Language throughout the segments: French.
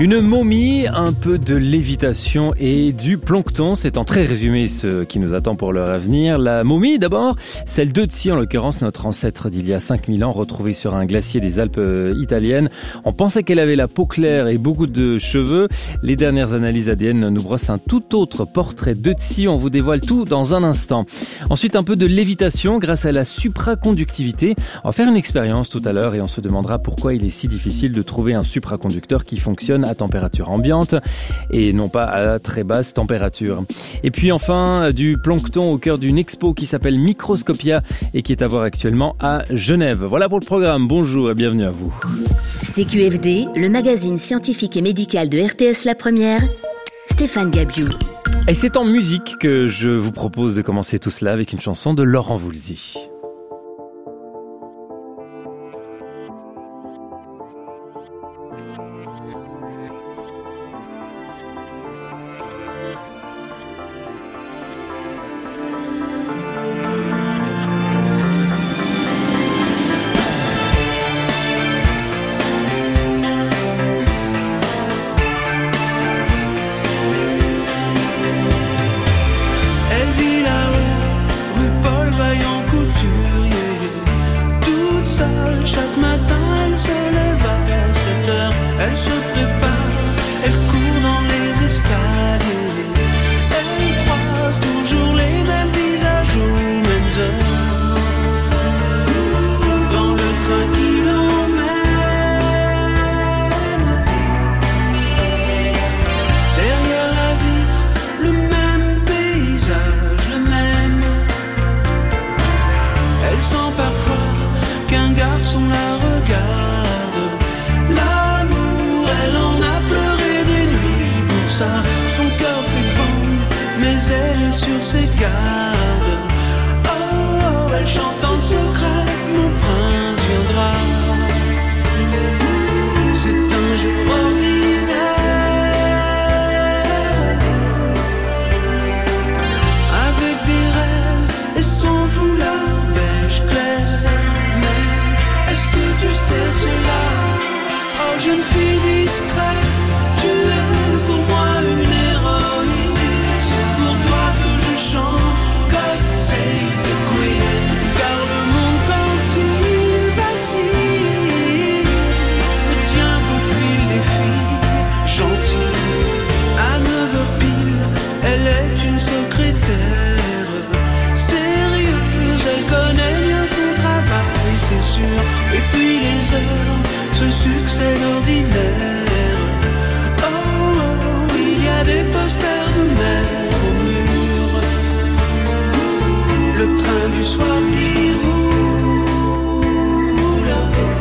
Une momie, un peu de lévitation et du plancton. C'est en très résumé ce qui nous attend pour l'heure à venir. La momie d'abord, celle d'Ötzi en l'occurrence, notre ancêtre d'il y a 5000 ans, retrouvée sur un glacier des Alpes italiennes. On pensait qu'elle avait la peau claire et beaucoup de cheveux. Les dernières analyses ADN nous brossent un tout autre portrait d'Ötzi. On vous dévoile tout dans un instant. Ensuite, un peu de lévitation grâce à la supraconductivité. On va faire une expérience tout à l'heure et on se demandera pourquoi il est si difficile de trouver un supraconducteur qui fonctionne à température ambiante et non pas à très basse température. Et puis enfin, du plancton au cœur d'une expo qui s'appelle Microscopia et qui est à voir actuellement à Genève. Voilà pour le programme. Bonjour et bienvenue à vous. CQFD, le magazine scientifique et médical de RTS La Première, Stéphane Gabiou. Et c'est en musique que je vous propose de commencer tout cela avec une chanson de Laurent Voulzy. Chaque matin elle se lève à 7 heures, elle se prépare, elle court dans les escaliers, elle croise toujours les mêmes visages aux mêmes heures, dans le train qui l'emmène, derrière la vitre, le même paysage, le même, elle sent parfois qu'un garçon la regarde. L'amour, elle en a pleuré des nuits pour ça. Son cœur fait bang, mais elle est sur ses gardes. Oh, elle chante en secret, mon prince viendra. C'est un jour ordinaire, avec des rêves et son foulard beige clair. Est-ce que tu sais cela? Oh, jeune fille discrète, tu es pour moi une héroïne. C'est pour toi que je chante God Save the Queen. Car le monde quand il vacille me tient pour fil les filles gentilles. À 9h pile, elle est une secrétaire sérieuse, elle connaît bien son travail, c'est sûr. Et puis les heures se succèdent ordinaires. Oh, oh, il y a des posters de mer au mur. Le train du soir qui roule.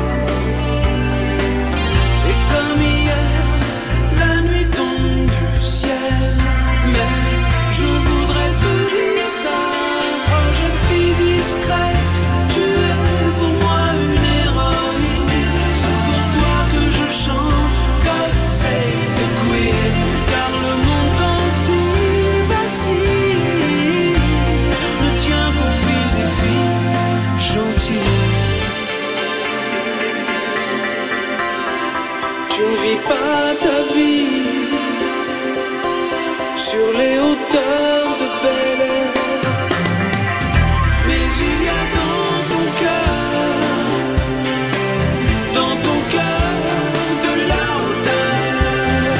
Et comme hier, la nuit tombe du ciel. Mais je voudrais te dire ça. Oh, jeune fille discrète, tu es pour moi une héroïne. C'est pour toi que je chante God Save the Queen. Car le monde quand il vacille me tient pour fil des filles gentilles. Tu ne vis pas ta vie sur les hauteurs de Bel Air. Mais il y a dans ton cœur de la hauteur.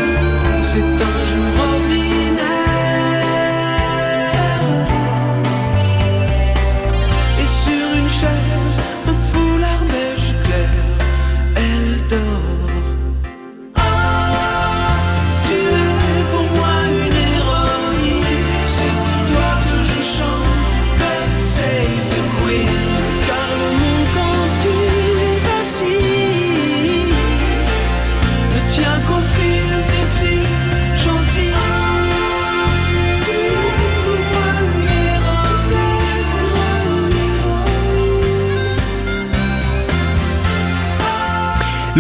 C'est un jour ordinaire,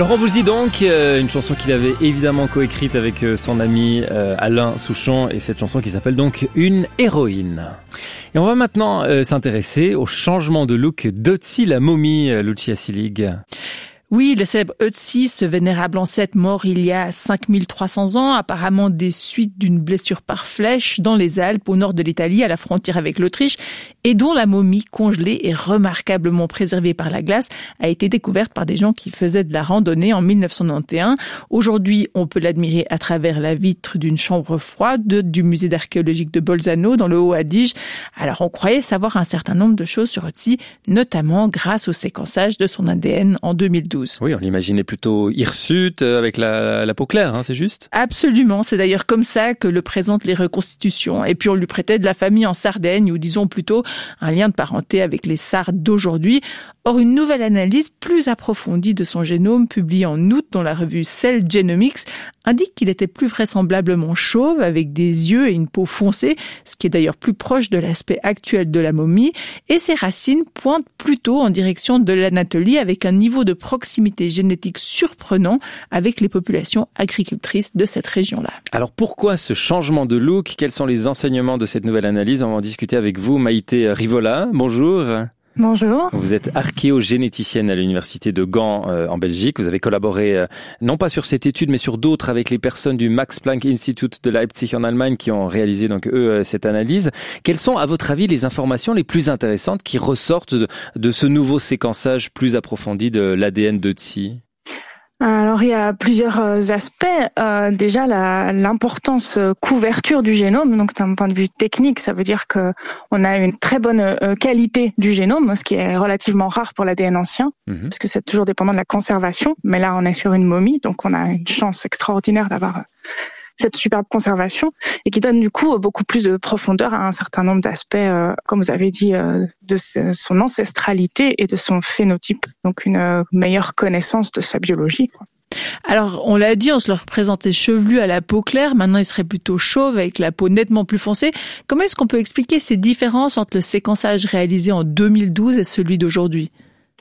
Laurent Voulzy donc, une chanson qu'il avait évidemment coécrite avec son ami Alain Souchon, et cette chanson qui s'appelle donc Une héroïne. Et on va maintenant s'intéresser au changement de look d'Ötzi la momie, Lucia Sillig. Oui, le célèbre Ötzi, ce vénérable ancêtre mort il y a 5300 ans, apparemment des suites d'une blessure par flèche dans les Alpes au nord de l'Italie, à la frontière avec l'Autriche, et dont la momie congelée et remarquablement préservée par la glace a été découverte par des gens qui faisaient de la randonnée en 1991. Aujourd'hui, on peut l'admirer à travers la vitre d'une chambre froide du musée d'archéologique de Bolzano dans le Haut-Adige. Alors on croyait savoir un certain nombre de choses sur Ötzi, notamment grâce au séquençage de son ADN en 2012. Oui, on l'imaginait plutôt hirsute, avec la peau claire, c'est juste ? Absolument, c'est d'ailleurs comme ça que le présentent les reconstitutions. Et puis on lui prêtait de la famille en Sardaigne, ou disons plutôt un lien de parenté avec les Sardes d'aujourd'hui. Or, une nouvelle analyse plus approfondie de son génome, publiée en août dans la revue Cell Genomics, indique qu'il était plus vraisemblablement chauve, avec des yeux et une peau foncée, ce qui est d'ailleurs plus proche de l'aspect actuel de la momie, et ses racines pointent plutôt en direction de l'Anatolie, avec un niveau de proximité génétique surprenant avec les populations agricultrices de cette région-là. Alors pourquoi ce changement de look ? Quels sont les enseignements de cette nouvelle analyse ? On va en discuter avec vous, Maïté Rivola. Bonjour. Bonjour. Vous êtes archéogénéticienne à l'université de Gand en Belgique. Vous avez collaboré non pas sur cette étude mais sur d'autres avec les personnes du Max Planck Institute de Leipzig en Allemagne qui ont réalisé donc cette analyse. Quelles sont à votre avis les informations les plus intéressantes qui ressortent de ce nouveau séquençage plus approfondi de l'ADN d'Ötzi ? Alors il y a plusieurs aspects. Déjà l'importance couverture du génome. Donc d'un point de vue technique, ça veut dire que on a une très bonne qualité du génome, ce qui est relativement rare pour l'ADN ancien, parce que c'est toujours dépendant de la conservation. Mais là, on est sur une momie, donc on a une chance extraordinaire d'avoir cette superbe conservation et qui donne du coup beaucoup plus de profondeur à un certain nombre d'aspects, comme vous avez dit, de son ancestralité et de son phénotype. Donc une meilleure connaissance de sa biologie, quoi. Alors, on l'a dit, on se le représentait chevelu à la peau claire. Maintenant, il serait plutôt chauve avec la peau nettement plus foncée. Comment est-ce qu'on peut expliquer ces différences entre le séquençage réalisé en 2012 et celui d'aujourd'hui ?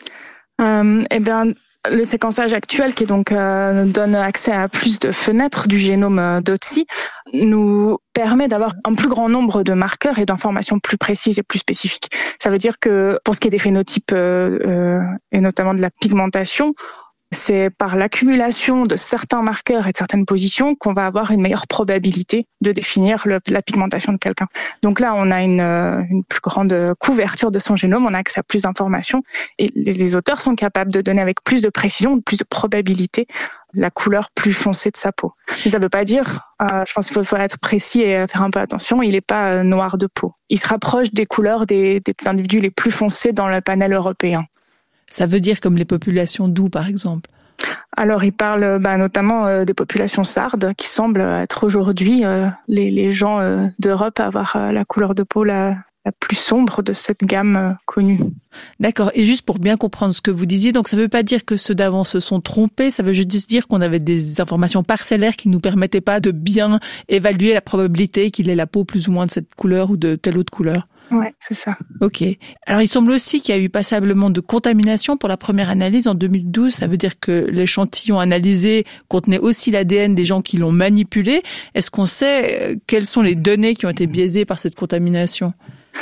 Le séquençage actuel, qui donc donne accès à plus de fenêtres du génome d'Ötzi, nous permet d'avoir un plus grand nombre de marqueurs et d'informations plus précises et plus spécifiques. Ça veut dire que pour ce qui est des phénotypes et notamment de la pigmentation, c'est par l'accumulation de certains marqueurs et de certaines positions qu'on va avoir une meilleure probabilité de définir la pigmentation de quelqu'un. Donc là, on a une plus grande couverture de son génome, on a accès à plus d'informations et les auteurs sont capables de donner avec plus de précision, plus de probabilité la couleur plus foncée de sa peau. Mais ça ne veut pas dire, je pense qu'il faut être précis et faire un peu attention, il n'est pas noir de peau. Il se rapproche des couleurs des individus les plus foncés dans le panel européen. Ça veut dire comme les populations d'où, par exemple ? Alors, il parle notamment des populations sardes, qui semblent être aujourd'hui les gens d'Europe à avoir la couleur de peau la plus sombre de cette gamme connue. D'accord. Et juste pour bien comprendre ce que vous disiez, donc ça ne veut pas dire que ceux d'avant se sont trompés, ça veut juste dire qu'on avait des informations parcellaires qui ne nous permettaient pas de bien évaluer la probabilité qu'il ait la peau plus ou moins de cette couleur ou de telle autre couleur. Ouais, c'est ça. Ok. Alors, il semble aussi qu'il y a eu passablement de contamination pour la première analyse en 2012. Ça veut dire que l'échantillon analysé contenait aussi l'ADN des gens qui l'ont manipulé. Est-ce qu'on sait quelles sont les données qui ont été biaisées par cette contamination ?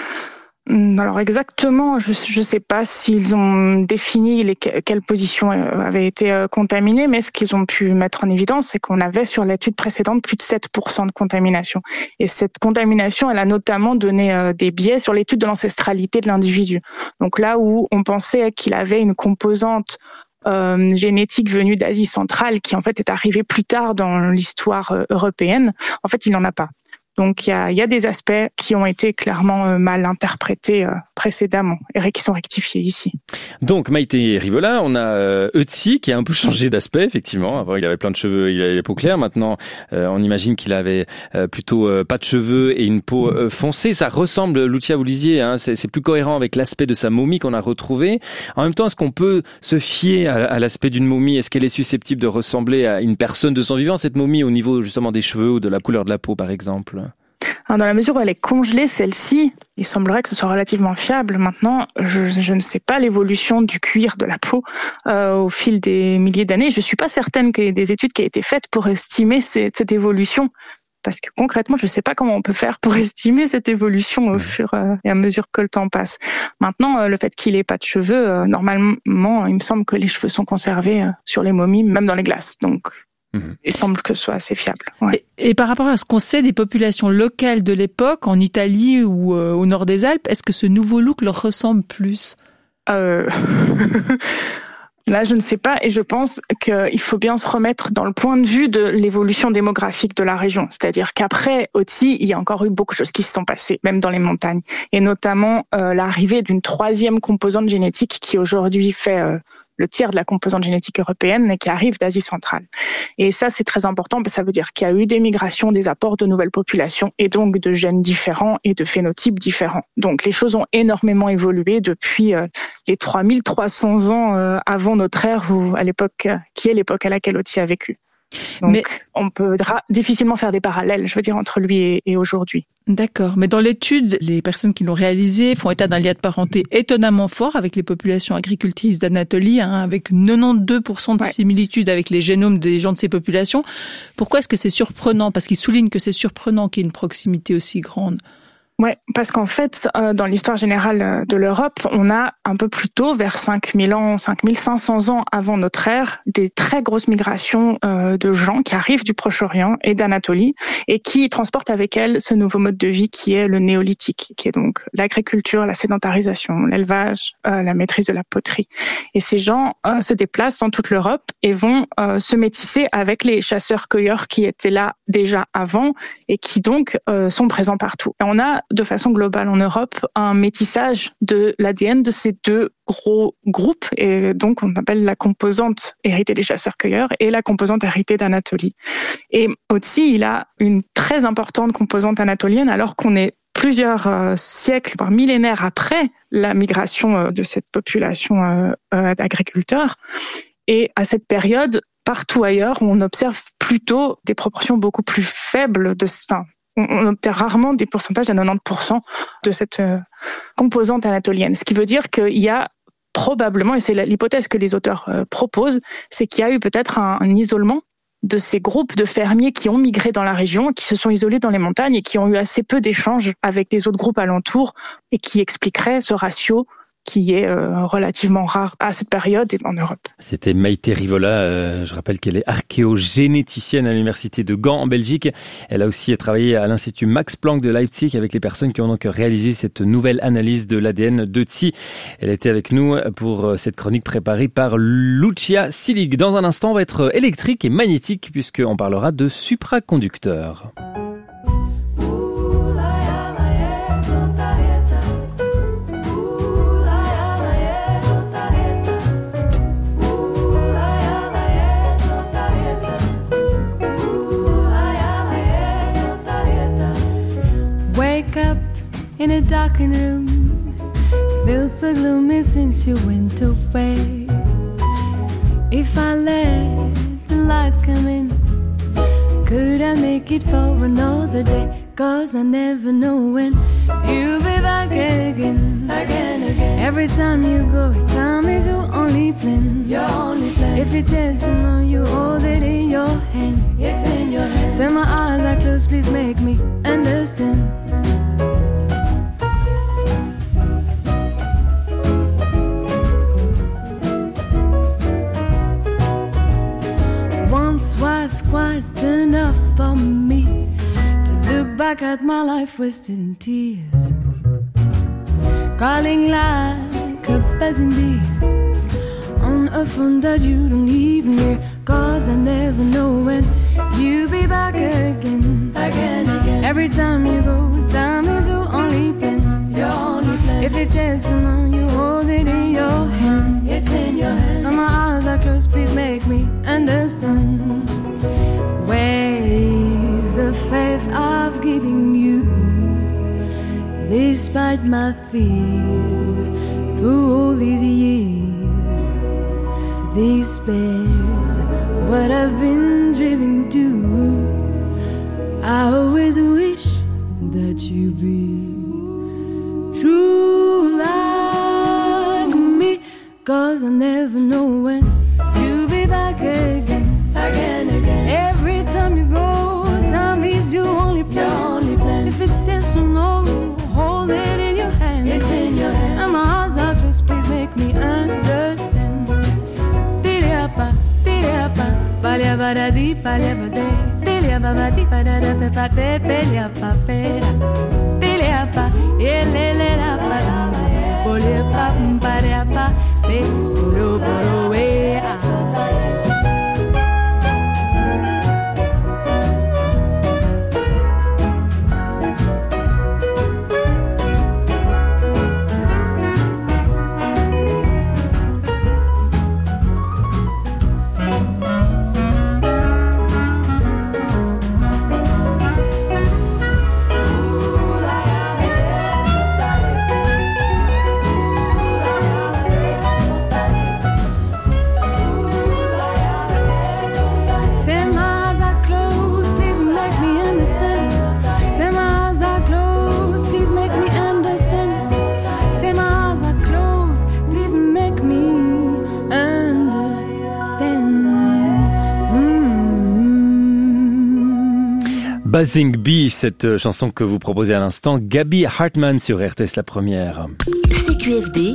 Alors exactement, je sais pas s'ils ont défini quelles positions avaient été contaminées, mais ce qu'ils ont pu mettre en évidence, c'est qu'on avait sur l'étude précédente plus de 7% de contamination. Et cette contamination, elle a notamment donné des biais sur l'étude de l'ancestralité de l'individu. Donc là où on pensait qu'il avait une composante génétique venue d'Asie centrale qui en fait est arrivée plus tard dans l'histoire européenne, en fait il n'en a pas. Donc il y a des aspects qui ont été clairement mal interprétés précédemment et qui sont rectifiés ici. Donc Maïté Rivola, on a Ötzi qui a un peu changé d'aspect effectivement. Avant il avait plein de cheveux, il avait la peau claire. Maintenant on imagine qu'il avait plutôt pas de cheveux et une peau foncée. Ça ressemble, Lucia, vous lisiez, c'est plus cohérent avec l'aspect de sa momie qu'on a retrouvé. En même temps, est-ce qu'on peut se fier à l'aspect d'une momie ? Est-ce qu'elle est susceptible de ressembler à une personne de son vivant, cette momie, au niveau justement des cheveux ou de la couleur de la peau par exemple ? Alors, dans la mesure où elle est congelée, celle-ci, il semblerait que ce soit relativement fiable. Maintenant, je ne sais pas l'évolution du cuir de la peau au fil des milliers d'années. Je ne suis pas certaine qu'il y ait des études qui aient été faites pour estimer cette évolution. Parce que concrètement, je ne sais pas comment on peut faire pour estimer cette évolution au fur et à mesure que le temps passe. Maintenant, le fait qu'il n'ait pas de cheveux, normalement, il me semble que les cheveux sont conservés sur les momies, même dans les glaces. Donc, il semble que ce soit assez fiable. Ouais. Et par rapport à ce qu'on sait des populations locales de l'époque, en Italie ou au nord des Alpes, est-ce que ce nouveau look leur ressemble plus ? Là, je ne sais pas, et je pense qu'il faut bien se remettre dans le point de vue de l'évolution démographique de la région. C'est-à-dire qu'après Otzi, il y a encore eu beaucoup de choses qui se sont passées, même dans les montagnes, et notamment l'arrivée d'une troisième composante génétique qui aujourd'hui fait le tiers de la composante génétique européenne et qui arrive d'Asie centrale. Et ça, c'est très important parce que ça veut dire qu'il y a eu des migrations, des apports de nouvelles populations et donc de gènes différents et de phénotypes différents. Donc les choses ont énormément évolué depuis les 3300 ans avant notre ère, ou à l'époque, qui est l'époque à laquelle Otzi a vécu. Donc, on peut difficilement faire des parallèles, je veux dire, entre lui et aujourd'hui. D'accord. Mais dans l'étude, les personnes qui l'ont réalisée font état d'un lien de parenté étonnamment fort avec les populations agricultrices d'Anatolie, avec 92% de similitudes avec les génomes des gens de ces populations. Pourquoi est-ce que c'est surprenant ? Parce qu'ils soulignent que c'est surprenant qu'il y ait une proximité aussi grande. Ouais, parce qu'en fait, dans l'histoire générale de l'Europe, on a un peu plus tôt, vers 5000 ans, 5500 ans avant notre ère, des très grosses migrations de gens qui arrivent du Proche-Orient et d'Anatolie et qui transportent avec elles ce nouveau mode de vie qui est le néolithique, qui est donc l'agriculture, la sédentarisation, l'élevage, la maîtrise de la poterie. Et ces gens se déplacent dans toute l'Europe et vont se métisser avec les chasseurs-cueilleurs qui étaient là déjà avant et qui donc sont présents partout. Et on a de façon globale en Europe un métissage de l'ADN de ces deux gros groupes, et donc on appelle la composante héritée des chasseurs-cueilleurs et la composante héritée d'Anatolie. Et Otzi, il a une très importante composante anatolienne alors qu'on est plusieurs siècles, voire millénaires après la migration de cette population d'agriculteurs. Et à cette période, partout ailleurs, on observe plutôt des proportions beaucoup plus faibles on obtient rarement des pourcentages à 90% de cette composante anatolienne. Ce qui veut dire qu'il y a probablement, et c'est l'hypothèse que les auteurs proposent, c'est qu'il y a eu peut-être un isolement de ces groupes de fermiers qui ont migré dans la région, qui se sont isolés dans les montagnes et qui ont eu assez peu d'échanges avec les autres groupes alentours et qui expliquerait ce ratio qui est relativement rare à cette période et en Europe. C'était Maïté Rivola, je rappelle qu'elle est archéogénéticienne à l'université de Gand en Belgique. Elle a aussi travaillé à l'Institut Max Planck de Leipzig avec les personnes qui ont donc réalisé cette nouvelle analyse de l'ADN d'Otzi. Elle était avec nous pour cette chronique préparée par Lucia Silig. Dans un instant, on va être électrique et magnétique puisqu'on parlera de supraconducteurs. In a darkened room, feels so gloomy since you went away. If I let the light come in, could I make it for another day? 'Cause I never know when you'll be back again. Every time you go, time is your only plan. If it is to know, you hold it in your hand. It's in your hand. Say my eyes are closed, please make me understand. Was quite enough for me to look back at my life wasted in tears, calling like a buzzing bee on a phone that you don't even hear. 'Cause I never know when you'll be back again. Every time you go, time is your only plan. If it says to know, you hold it in your hand. It's in your hand. So my eyes are closed, please make me understand. Where's the faith I've given you? Despite my fears, through all these years, despair's what I've been driven to. I always wish that would you be true like me? 'Cause I never know when you'll be back again. Every time you go, time is your only plan. If it's yes or no, hold it in your hand. It's in your hand. Some eyes are closed, please make me understand. Tiliapa, paliabadadi, paliabade. Tiliababadi, padada, pate, peliapa, pera. Tiliapa, yelelelapa, poliapa, pariapa, pe, poro, poro, wea. Buzzing Bee, cette chanson que vous proposez à l'instant, Gaby Hartmann sur RTS La Première. CQFD,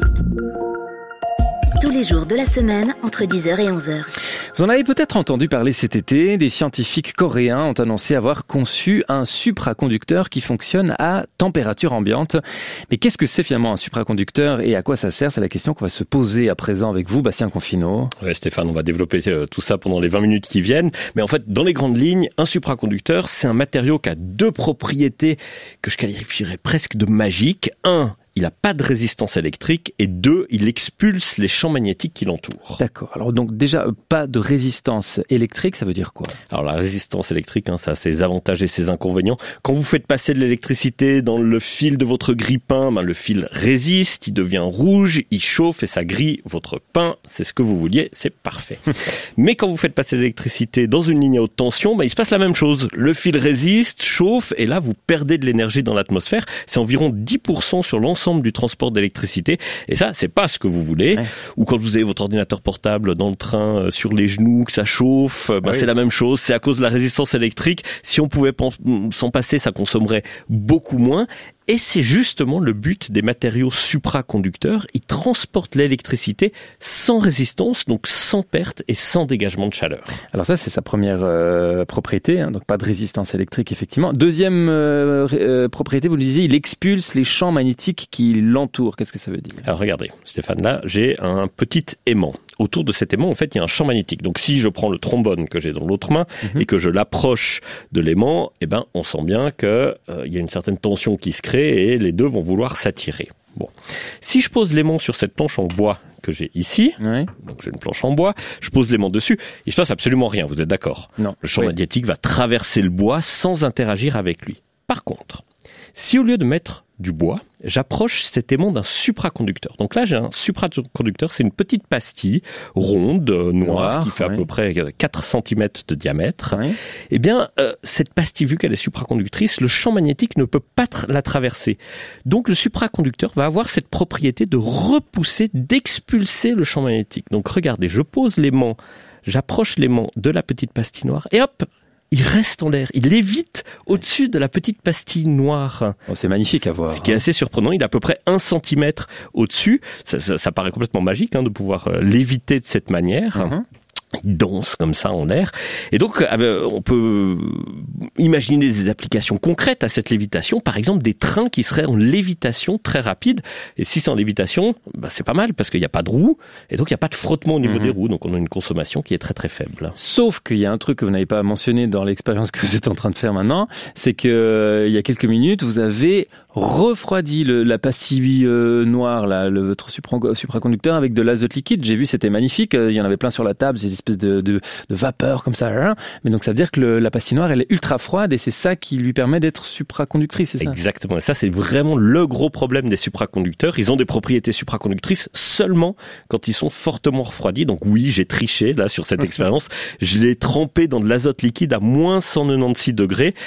tous les jours de la semaine entre 10h et 11h. Vous en avez peut-être entendu parler cet été, des scientifiques coréens ont annoncé avoir conçu un supraconducteur qui fonctionne à température ambiante. Mais qu'est-ce que c'est finalement un supraconducteur et à quoi ça sert? C'est la question qu'on va se poser à présent avec vous, Bastien Confineau. Ouais, Stéphane, on va développer tout ça pendant les 20 minutes qui viennent. Mais en fait, dans les grandes lignes, un supraconducteur, c'est un matériau qui a deux propriétés que je qualifierais presque de magiques. Un, il n'a pas de résistance électrique, et deux, il expulse les champs magnétiques qui l'entourent. D'accord. Alors donc déjà, pas de résistance électrique, ça veut dire quoi? Alors la résistance électrique, ça a ses avantages et ses inconvénients. Quand vous faites passer de l'électricité dans le fil de votre grille-pain, le fil résiste, il devient rouge, il chauffe et ça grille votre pain. C'est ce que vous vouliez, c'est parfait. Mais quand vous faites passer de l'électricité dans une ligne à haute tension, il se passe la même chose. Le fil résiste, chauffe et là vous perdez de l'énergie dans l'atmosphère. C'est environ 10% sur l'ensemble du transport d'électricité, et ça c'est pas ce que vous voulez. Ouais. Ou quand vous avez votre ordinateur portable dans le train sur les genoux, que ça chauffe, c'est la même chose, c'est à cause de la résistance électrique. Si on pouvait s'en passer, ça consommerait beaucoup moins. Et c'est justement le but des matériaux supraconducteurs. Ils transportent l'électricité sans résistance, donc sans perte et sans dégagement de chaleur. Alors ça, c'est sa première propriété, donc pas de résistance électrique, effectivement. Deuxième propriété, vous le disiez, il expulse les champs magnétiques qui l'entourent. Qu'est-ce que ça veut dire? Alors regardez, Stéphane, là, j'ai un petit aimant. Autour de cet aimant, en fait, il y a un champ magnétique. Donc si je prends le trombone que j'ai dans l'autre main et que je l'approche de l'aimant, on sent bien que il y a une certaine tension qui se crée et les deux vont vouloir s'attirer. Bon. Si je pose l'aimant sur cette planche en bois que j'ai ici, donc j'ai une planche en bois, je pose l'aimant dessus, il se passe absolument rien, vous êtes d'accord? Non. Le champ magnétique va traverser le bois sans interagir avec lui. Par contre, si au lieu de mettre du bois, j'approche cet aimant d'un supraconducteur. Donc là, j'ai un supraconducteur, c'est une petite pastille ronde, noire, qui fait à peu près 4 cm de diamètre. Eh bien, cette pastille, vu qu'elle est supraconductrice, le champ magnétique ne peut pas la traverser. Donc le supraconducteur va avoir cette propriété de repousser, d'expulser le champ magnétique. Donc regardez, je pose l'aimant, j'approche l'aimant de la petite pastille noire, et hop, il reste en l'air, il lévite au-dessus de la petite pastille noire. Oh, c'est magnifique à voir. Ce qui est assez surprenant, il est à peu près 1 cm au-dessus. Ça paraît complètement magique de pouvoir léviter de cette manière. Il danse comme ça en l'air. Et donc, on peut imaginer des applications concrètes à cette lévitation. Par exemple, des trains qui seraient en lévitation très rapide. Et si c'est en lévitation, c'est pas mal parce qu'il n'y a pas de roues. Et donc, il n'y a pas de frottement au niveau des roues. Donc, on a une consommation qui est très, très faible. Sauf qu'il y a un truc que vous n'avez pas mentionné dans l'expérience que vous êtes en train de faire maintenant. C'est que, il y a quelques minutes, vous avez refroidi la pastille noire, là, votre supraconducteur avec de l'azote liquide. J'ai vu, c'était magnifique. Il y en avait plein sur la table, des espèces de vapeur comme ça. Mais donc ça veut dire que la pastille noire, elle est ultra froide et c'est ça qui lui permet d'être supraconductrice, c'est ça? Exactement. Et ça, c'est vraiment le gros problème des supraconducteurs. Ils ont des propriétés supraconductrices seulement quand ils sont fortement refroidis. Donc oui, j'ai triché là sur cette expérience. Je l'ai trempé dans de l'azote liquide à moins 196 degrés.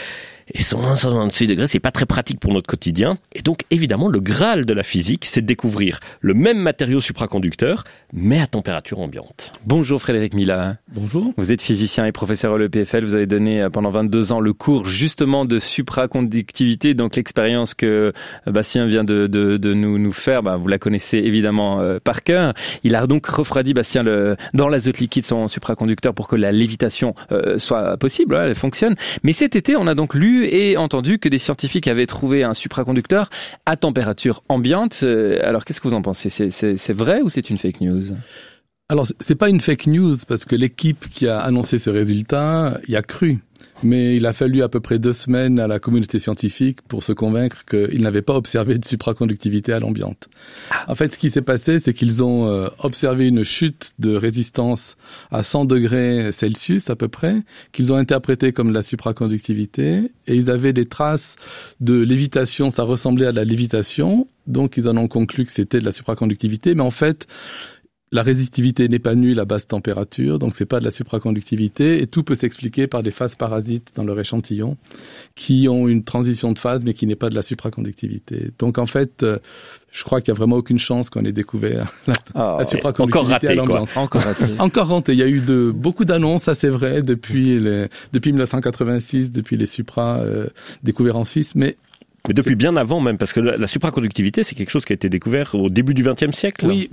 Et 168 degrés, c'est pas très pratique pour notre quotidien. Et donc, évidemment, le Graal de la physique, c'est de découvrir le même matériau supraconducteur, mais à température ambiante. Bonjour Frédéric Mila. Bonjour. Vous êtes physicien et professeur à l'EPFL. Vous avez donné pendant 22 ans le cours justement de supraconductivité. Donc l'expérience que Bastien vient de nous faire, vous la connaissez évidemment par cœur. Il a donc refroidi, Bastien, dans l'azote liquide son supraconducteur pour que la lévitation soit possible, elle fonctionne. Mais cet été, on a donc lu et entendu que des scientifiques avaient trouvé un supraconducteur à température ambiante. Alors qu'est-ce que vous en pensez ? C'est vrai ou c'est une fake news ? Alors, c'est pas une fake news parce que l'équipe qui a annoncé ce résultat y a cru. Mais il a fallu à peu près 2 semaines à la communauté scientifique pour se convaincre qu'ils n'avaient pas observé de supraconductivité à l'ambiante. En fait, ce qui s'est passé, c'est qu'ils ont observé une chute de résistance à 100 degrés Celsius à peu près, qu'ils ont interprété comme la supraconductivité, et ils avaient des traces de lévitation, ça ressemblait à la lévitation, donc ils en ont conclu que c'était de la supraconductivité, mais en fait, la résistivité n'est pas nulle à basse température, donc c'est pas de la supraconductivité, et tout peut s'expliquer par des phases parasites dans leur échantillon, qui ont une transition de phase, mais qui n'est pas de la supraconductivité. Donc en fait, je crois qu'il y a vraiment aucune chance qu'on ait découvert la supraconductivité à l'ambiance. Encore raté. Il y a eu beaucoup d'annonces, ça c'est vrai, depuis 1986, depuis les supras découverts en Suisse, mais depuis bien avant même, parce que la supraconductivité, c'est quelque chose qui a été découvert au début du XXe siècle. Oui,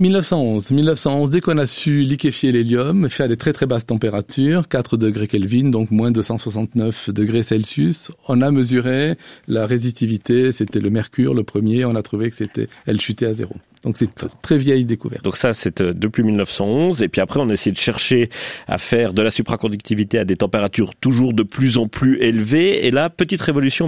1911, dès qu'on a su liquéfier l'hélium, fait à des très très basses températures, 4 degrés Kelvin, donc moins 269 degrés Celsius, on a mesuré la résistivité, c'était le mercure, le premier, on a trouvé que elle chutait à 0. Donc c'est très vieille découverte. Donc ça, c'est depuis 1911. Et puis après, on a essayé de chercher à faire de la supraconductivité à des températures toujours de plus en plus élevées. Et là, petite révolution en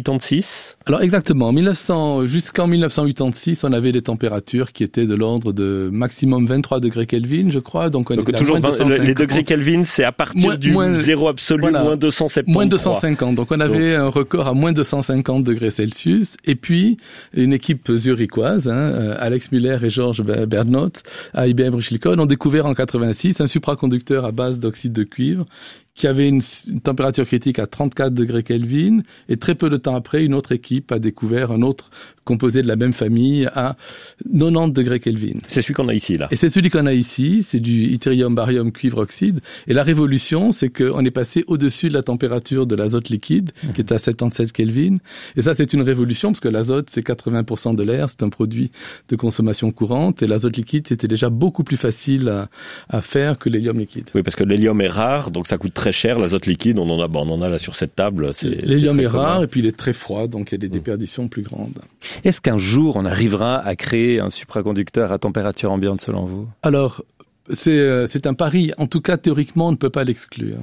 1986. Alors exactement, jusqu'en 1986, on avait des températures qui étaient de l'ordre de maximum 23 degrés Kelvin, je crois. Donc toujours les degrés Kelvin, c'est à partir du zéro absolu, voilà, moins 270. Moins 250. Donc on avait un record à moins 250 degrés Celsius. Et puis, une équipe zurichoise, Alex Müller et Georges Bernoth à IBM Bruchlikon ont découvert en 86 un supraconducteur à base d'oxyde de cuivre qui avait une température critique à 34 degrés Kelvin, et très peu de temps après, une autre équipe a découvert un autre composé de la même famille à 90 degrés Kelvin. C'est celui qu'on a ici, là. Et c'est celui qu'on a ici, c'est du yttrium, barium, cuivre, oxyde. Et la révolution, c'est qu'on est passé au-dessus de la température de l'azote liquide, qui est à 77 Kelvin. Et ça, c'est une révolution, parce que l'azote, c'est 80% de l'air, c'est un produit de consommation courante, et l'azote liquide, c'était déjà beaucoup plus facile à faire que l'hélium liquide. Oui, parce que l'hélium est rare, donc ça coûte très cher. L'azote liquide, on en a là sur cette table. L'hélium est rare, et puis il est très froid, donc il y a des déperditions plus grandes. Est-ce qu'un jour on arrivera à créer un supraconducteur à température ambiante selon vous ? Alors, c'est un pari. En tout cas, théoriquement, on ne peut pas l'exclure.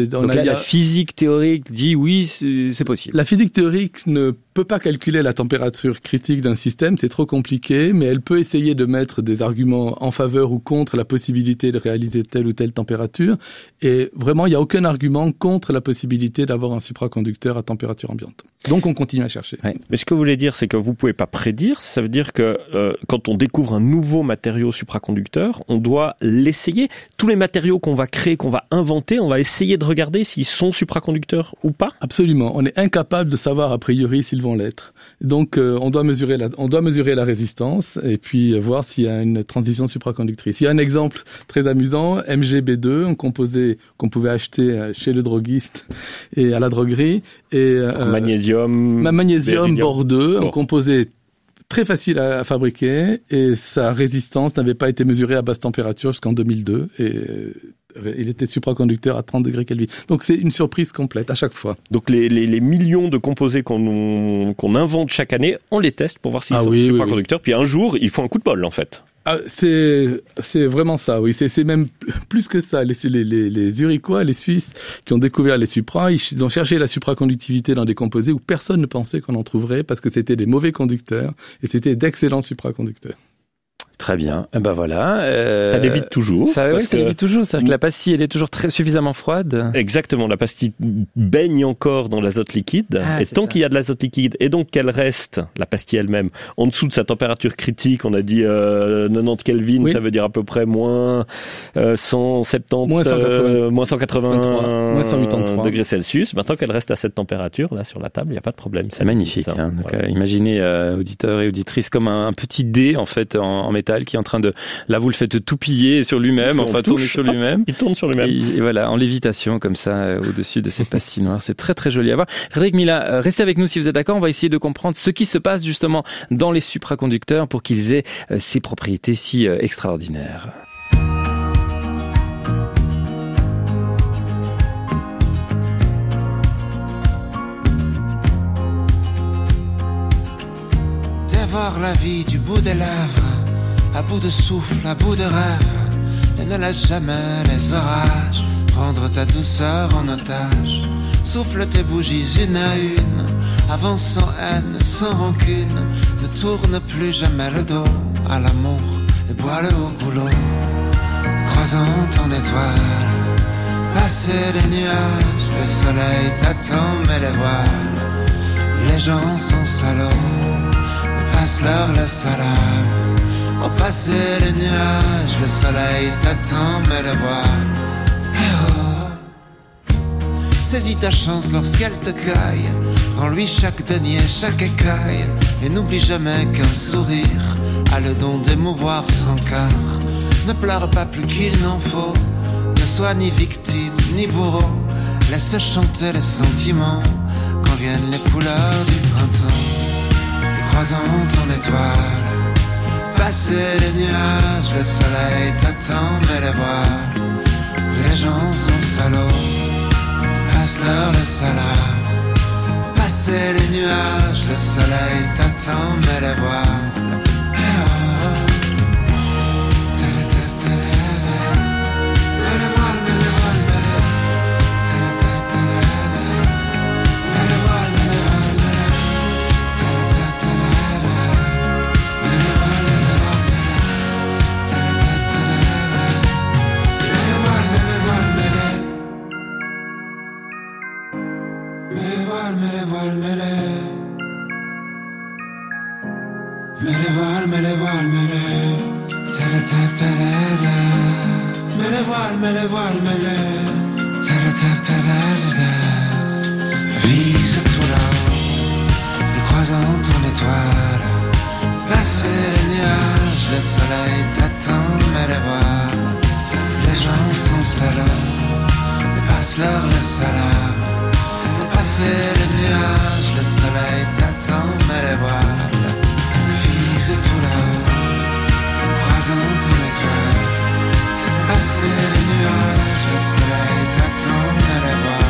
La physique théorique dit oui, c'est possible. La physique théorique ne peut pas calculer la température critique d'un système, c'est trop compliqué, mais elle peut essayer de mettre des arguments en faveur ou contre la possibilité de réaliser telle ou telle température. Et vraiment, il n'y a aucun argument contre la possibilité d'avoir un supraconducteur à température ambiante. Donc, on continue à chercher. Ouais. Mais ce que vous voulez dire, c'est que vous pouvez pas prédire. Ça veut dire que quand on découvre un nouveau matériau supraconducteur, on doit l'essayer. Tous les matériaux qu'on va créer, qu'on va inventer, on va essayer de regarder s'ils sont supraconducteurs ou pas. Absolument. On est incapable de savoir a priori s'ils vont l'être. Donc, on doit mesurer la résistance et puis voir s'il y a une transition supraconductrice. Il y a un exemple très amusant, MgB2, un composé qu'on pouvait acheter chez le droguiste et à la droguerie. Et magnésium bore 2, un composé très facile à fabriquer, et sa résistance n'avait pas été mesurée à basse température jusqu'en 2002, et il était supraconducteur à 30 degrés Kelvin. Donc c'est une surprise complète à chaque fois. Donc les millions de composés qu'on invente chaque année, on les teste pour voir s'ils sont supraconducteurs, puis un jour, ils font un coup de bol en fait. C'est vraiment ça, oui. C'est même plus que ça. Les Zurichois, les Suisses qui ont découvert les supras, ils ont cherché la supraconductivité dans des composés où personne ne pensait qu'on en trouverait parce que c'était des mauvais conducteurs et c'était d'excellents supraconducteurs. Très bien. Ben voilà. Ça l'évite toujours. Ça l'évite toujours. C'est-à-dire que la pastille, elle est toujours suffisamment froide. Exactement. La pastille baigne encore dans l'azote liquide. Et tant qu'il y a de l'azote liquide, et donc qu'elle reste, la pastille elle-même, en dessous de sa température critique, on a dit 90 Kelvin, ça veut dire à peu près moins 170, moins 183 degrés Celsius. Tant qu'elle reste à cette température, là, sur la table, il n'y a pas de problème. C'est magnifique. Hein. Donc, imaginez, auditeurs et auditrices, comme un petit dé, en fait, en métal, qui est en train de, là, vous le faites tout plier sur lui-même, tourner sur lui-même. Il tourne sur lui-même. Et voilà, en lévitation, comme ça, au-dessus de ces pastilles noires. C'est très, très joli à voir. Frédéric Millat, restez avec nous si vous êtes d'accord. On va essayer de comprendre ce qui se passe, justement, dans les supraconducteurs pour qu'ils aient ces propriétés si extraordinaires. Voir la vie du bout des lèvres, à bout de souffle, à bout de rêve, et ne laisse jamais les orages prendre ta douceur en otage. Souffle tes bougies une à une, avance sans haine, sans rancune, ne tourne plus jamais le dos à l'amour et bois-le au boulot. Croisant ton étoile, passer les nuages, le soleil t'attend mais les voiles, les gens sont salauds. Passe-leur le salam. Au passer les nuages, le soleil t'attend mais le voile. Saisis ta chance lorsqu'elle te cueille. Rends-lui chaque denier, chaque écueil. Et n'oublie jamais qu'un sourire a le don d'émouvoir son cœur. Ne pleure pas plus qu'il n'en faut. Ne sois ni victime ni bourreau. Laisse chanter les sentiments quand viennent les couleurs du printemps. Croisant ton étoile, passer les nuages, le soleil t'attend mais les voiles, les gens sont salauds, passe-leur le salam. Passer les nuages, le soleil t'attend mais les voiles. Vise tout là-haut, et croisant ton étoile, passer les nuages, le soleil t'attend mais les voiles, des gens sont salauds, et passe-leur le salam. Passer les nuages, le soleil t'attend mais les voiles, vise tout là-haut, croisant ton étoile, passer les nuages, le soleil t'attend mais les voiles.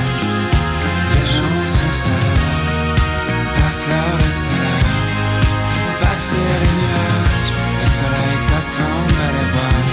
Passe-leur le salam. Passer les nuages, le soleil t'attend mais les voiles.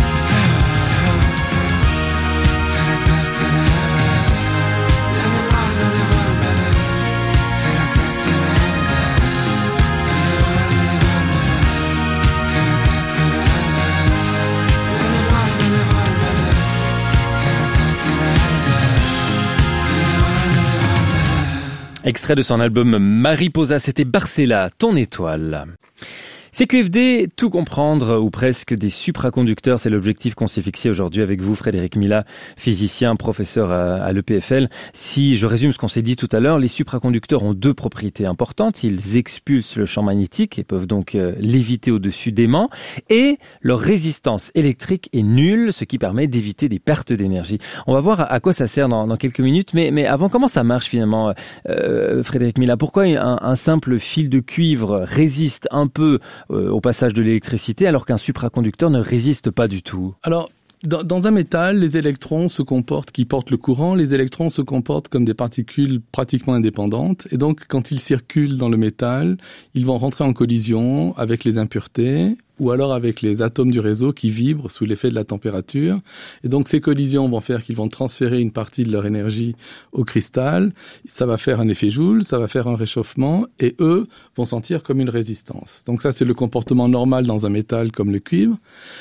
Extrait de son album Mariposa, c'était Barcella, ton étoile. CQFD, tout comprendre, ou presque des supraconducteurs, c'est l'objectif qu'on s'est fixé aujourd'hui avec vous, Frédéric Millat, physicien, professeur à l'EPFL. Si je résume ce qu'on s'est dit tout à l'heure, les supraconducteurs ont deux propriétés importantes. Ils expulsent le champ magnétique et peuvent donc léviter au-dessus d'aimants. Et leur résistance électrique est nulle, ce qui permet d'éviter des pertes d'énergie. On va voir à quoi ça sert dans quelques minutes, mais avant, comment ça marche finalement, Frédéric Millat? Pourquoi un simple fil de cuivre résiste un peu au passage de l'électricité, alors qu'un supraconducteur ne résiste pas du tout? Alors, dans un métal, les électrons qui portent le courant, les électrons se comportent comme des particules pratiquement indépendantes. Et donc, quand ils circulent dans le métal, ils vont rentrer en collision avec les impuretés ou alors avec les atomes du réseau qui vibrent sous l'effet de la température. Et donc ces collisions vont faire qu'ils vont transférer une partie de leur énergie au cristal. Ça va faire un effet Joule, ça va faire un réchauffement, et eux vont sentir comme une résistance. Donc ça, c'est le comportement normal dans un métal comme le cuivre.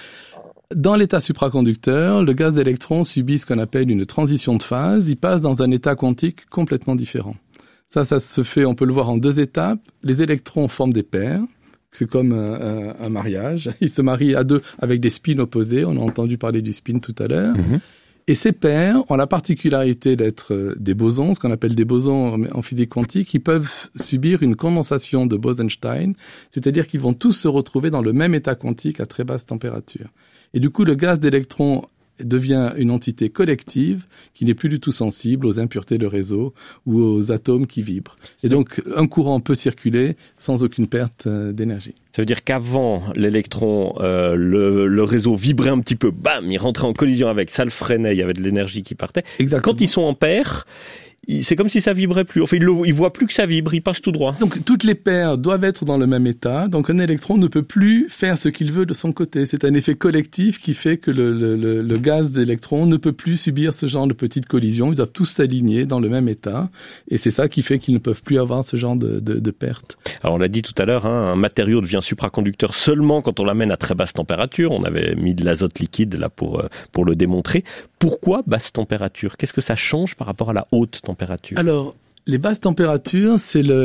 Dans l'état supraconducteur, le gaz d'électrons subit ce qu'on appelle une transition de phase. Il passe dans un état quantique complètement différent. Ça se fait, on peut le voir en 2 étapes. Les électrons forment des paires. C'est comme un mariage. Ils se marient à 2 avec des spins opposés. On a entendu parler du spin tout à l'heure. Mm-hmm. Et ces paires ont la particularité d'être des bosons, ce qu'on appelle des bosons en physique quantique, qui peuvent subir une condensation de Bose-Einstein, c'est-à-dire qu'ils vont tous se retrouver dans le même état quantique à très basse température. Et du coup, le gaz d'électrons devient une entité collective qui n'est plus du tout sensible aux impuretés de réseau ou aux atomes qui vibrent. Et donc, un courant peut circuler sans aucune perte d'énergie. Ça veut dire qu'avant, l'électron, le réseau vibrait un petit peu, bam, il rentrait en collision avec, ça le freinait, il y avait de l'énergie qui partait. Exactement. Quand ils sont en paire, c'est comme si ça vibrait plus. Enfin, il voit plus que ça vibre, il passe tout droit. Donc, toutes les paires doivent être dans le même état. Donc, un électron ne peut plus faire ce qu'il veut de son côté. C'est un effet collectif qui fait que le gaz d'électrons ne peut plus subir ce genre de petites collisions. Ils doivent tous s'aligner dans le même état. Et c'est ça qui fait qu'ils ne peuvent plus avoir ce genre de pertes. Alors, on l'a dit tout à l'heure, un matériau devient supraconducteur seulement quand on l'amène à très basse température. On avait mis de l'azote liquide là pour le démontrer. Pourquoi basse température? Qu'est-ce que ça change par rapport à la haute température? Alors, les basses températures,